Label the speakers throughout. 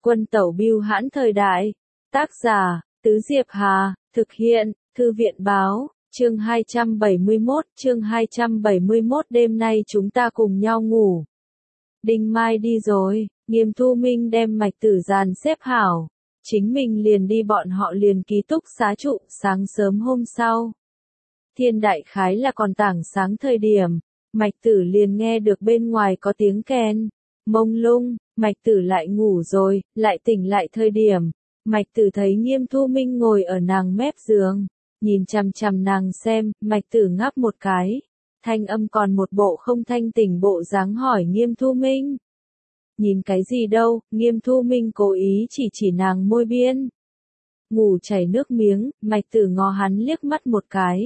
Speaker 1: Quân tẩu bưu hãn thời đại. Tác giả, Tứ Diệp Hà, thực hiện, Thư viện báo, chương 271, đêm nay chúng ta cùng nhau ngủ. Đinh Mai đi rồi, Nghiêm Thu Minh đem mạch tử dàn xếp hảo, chính mình liền đi, bọn họ liền ký túc xá trụ. Sáng sớm hôm sau, thiên đại khái là còn tảng sáng thời điểm, mạch tử liền nghe được bên ngoài có tiếng kèn, mông lung, mạch tử lại ngủ rồi, lại tỉnh lại thời điểm, mạch tử thấy Nghiêm Thu Minh ngồi ở nàng mép giường, nhìn chằm chằm nàng xem, mạch tử ngáp một cái, thanh âm còn một bộ không thanh tỉnh bộ dáng hỏi Nghiêm Thu Minh. Nhìn cái gì đâu, Nghiêm Thu Minh cố ý chỉ nàng môi biên. Ngủ chảy nước miếng, mạch tử ngó hắn liếc mắt một cái.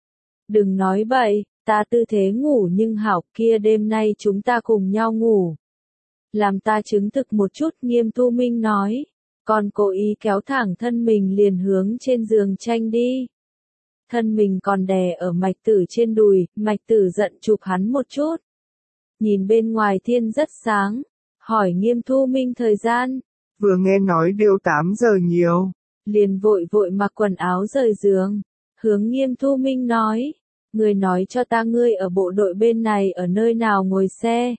Speaker 1: Đừng nói bậy, ta tư thế ngủ nhưng hảo, kia đêm nay chúng ta cùng nhau ngủ. Làm ta chứng thực một chút, Nghiêm Thu Minh nói. Còn cố ý kéo thẳng thân mình liền hướng trên giường tranh đi. Thân mình còn đè ở mạch tử trên đùi, mạch tử giận chụp hắn một chút. Nhìn bên ngoài thiên rất sáng, hỏi Nghiêm Thu Minh thời gian.
Speaker 2: Vừa nghe nói đều 8 giờ nhiều.
Speaker 1: Liền vội vội mặc quần áo rời giường, hướng Nghiêm Thu Minh nói. Người nói cho ta ngươi ở bộ đội bên này ở nơi nào ngồi xe.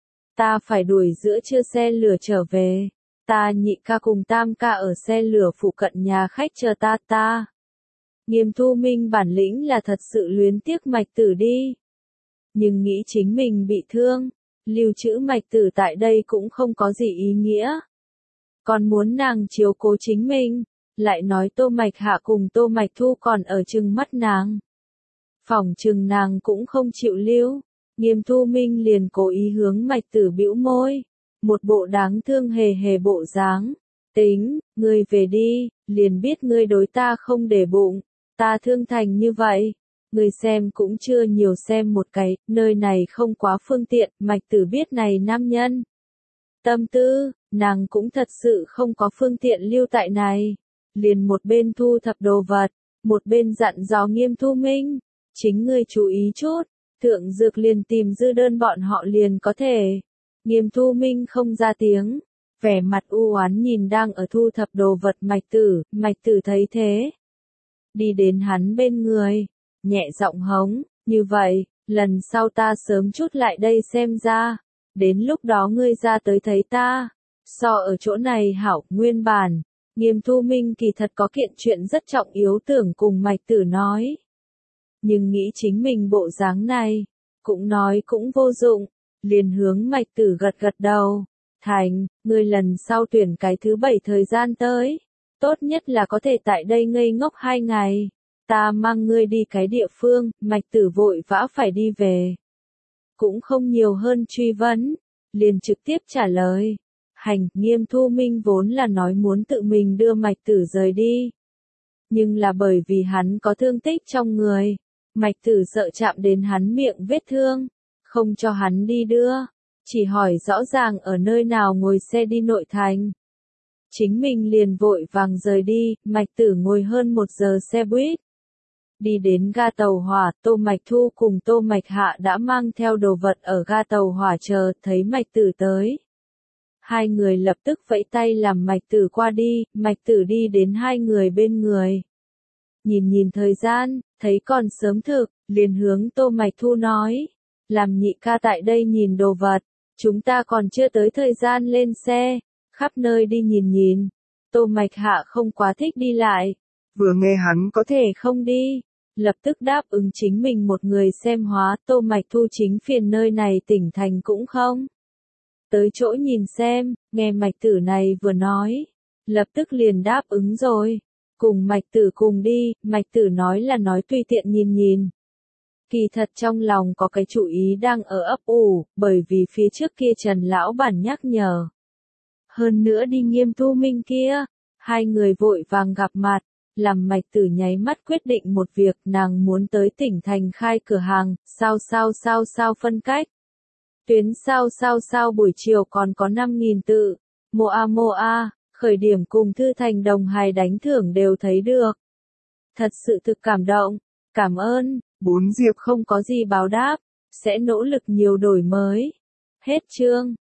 Speaker 1: Ta phải đuổi giữa trưa xe lửa trở về. Ta nhị ca cùng tam ca ở xe lửa phụ cận nhà khách chờ ta. Nghiêm Thu Minh bản lĩnh là thật sự luyến tiếc mạch tử đi. Nhưng nghĩ chính mình bị thương, lưu trữ mạch tử tại đây cũng không có gì ý nghĩa. Còn muốn nàng chiếu cố chính mình, lại nói Tô Mạch Hạ cùng Tô Mạch Thu còn ở chừng mắt nàng. Phỏng chừng nàng cũng không chịu lưu. Nghiêm Thu Minh liền cố ý hướng mạch tử bĩu môi. Một bộ đáng thương hề hề bộ dáng. Tính, ngươi về đi, liền biết ngươi đối ta không để bụng. Ta thương thành như vậy. Ngươi xem cũng chưa nhiều xem một cái, nơi này không quá phương tiện, mạch tử biết này nam nhân. Tâm tư, nàng cũng thật sự không có phương tiện lưu tại này. Liền một bên thu thập đồ vật, một bên dặn dò Nghiêm Thu Minh. Chính ngươi chú ý chút, thượng dược liền tìm dư đơn bọn họ liền có thể. Nghiêm Thu Minh không ra tiếng, vẻ mặt u oán nhìn đang ở thu thập đồ vật mạch tử thấy thế. Đi đến hắn bên người, nhẹ giọng hống, như vậy, lần sau ta sớm chút lại đây xem ra, đến lúc đó ngươi ra tới thấy ta, so ở chỗ này hảo. Nguyên bản, Nghiêm Thu Minh kỳ thật có kiện chuyện rất trọng yếu tưởng cùng mạch tử nói. Nhưng nghĩ chính mình bộ dáng này, cũng nói cũng vô dụng, liền hướng mạch tử gật đầu. Thành, ngươi lần sau tuyển cái thứ 7 thời gian tới, tốt nhất là có thể tại đây ngây ngốc 2 ngày. Ta mang ngươi đi cái địa phương, mạch tử vội vã phải đi về. Cũng không nhiều hơn truy vấn, liền trực tiếp trả lời. Hành, Nghiêm Thu Minh vốn là nói muốn tự mình đưa mạch tử rời đi. Nhưng là bởi vì hắn có thương tích trong người, mạch tử sợ chạm đến hắn miệng vết thương, không cho hắn đi đưa, chỉ hỏi rõ ràng ở nơi nào ngồi xe đi nội thành. Chính mình liền vội vàng rời đi, mạch tử ngồi hơn 1 giờ xe buýt. Đi đến ga tàu hỏa, Tô Mạch Thu cùng Tô Mạch Hạ đã mang theo đồ vật ở ga tàu hỏa chờ, thấy mạch tử tới. Hai người lập tức vẫy tay làm mạch tử qua đi, mạch tử đi đến hai người bên người. Nhìn thời gian, thấy còn sớm thực, liền hướng Tô Mạch Thu nói. Làm nhị ca tại đây nhìn đồ vật, chúng ta còn chưa tới thời gian lên xe, khắp nơi đi nhìn. Tô Mạch Hạ không quá thích đi lại.
Speaker 2: Vừa nghe hắn có
Speaker 1: thể không đi, lập tức đáp ứng chính mình một người xem hóa. Tô Mạch Thu chính phiền nơi này tỉnh thành cũng không. Tới chỗ nhìn xem, nghe mạch tử này vừa nói, lập tức liền đáp ứng rồi. Cùng mạch tử cùng đi, mạch tử nói là nói tùy tiện nhìn. Kỳ thật trong lòng có cái chủ ý đang ở ấp ủ, bởi vì phía trước kia Trần lão bản nhắc nhở. Hơn nữa đi Nghiêm Thu Minh kia, hai người vội vàng gặp mặt, làm mạch tử nháy mắt quyết định một việc, nàng muốn tới tỉnh thành khai cửa hàng, sao phân cách. Tuyến sao buổi chiều còn có 5.000 tự, moa, khởi điểm cùng Thư Thành đồng hài đánh thưởng đều thấy được. Thật sự thực cảm động, cảm ơn,
Speaker 2: 4 Diệp
Speaker 1: không có gì báo đáp, sẽ nỗ lực nhiều đổi mới. Hết chương.